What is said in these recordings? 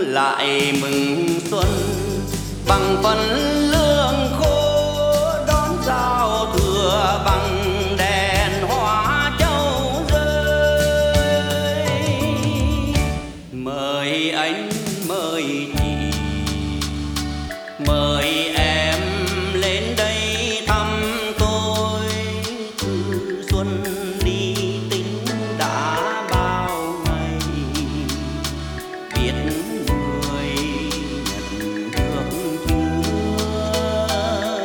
lại mừng xuân bằng phần lương khô, đón giao thừa bằng đèn hoa châu rơi. Mời anh mời chị, mời em lên đây thăm tôi. Từ xuân đi tính đã bao ngày, biết người nhận được chưa.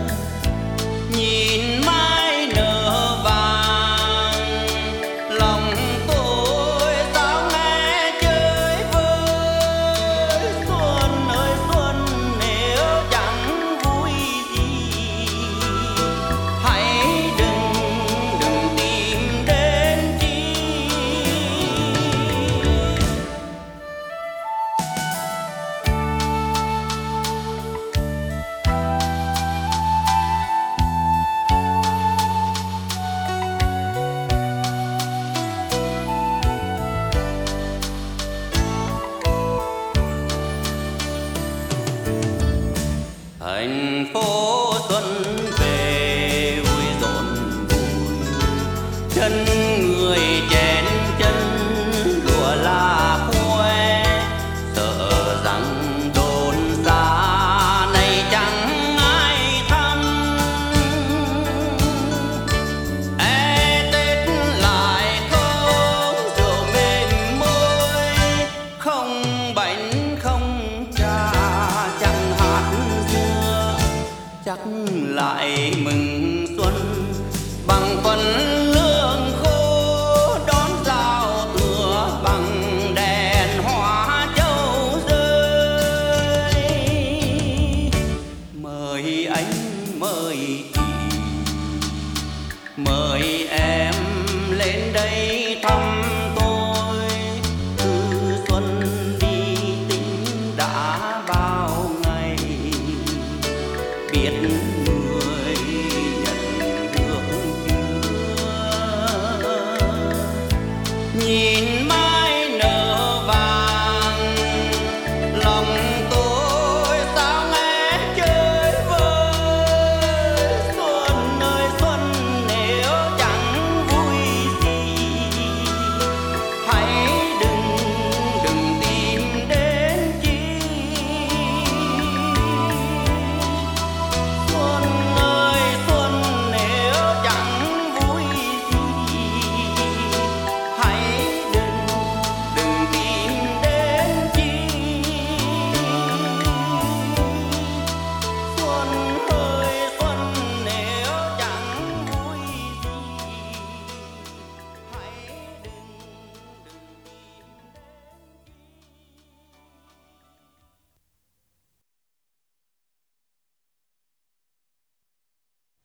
Nhìn mai nở vàng, lòng tôi sao nghe chơi vơi. Xuân ơi xuân, nếu chẳng vui gì hãy đừng tìm đến chi. Thành phố xuân về vui rộn vui, chân người chen chân lụa la khoe. Sợ rằng đồn xa này chẳng ai thăm, Tết lại không rượu mềm môi, không bánh không trà, chẳng hạt dưa. Chắc lại mừng xuân bằng phần lương khô, đón giao thừa bằng đèn hoa châu rơi. Mời anh mời chị, mời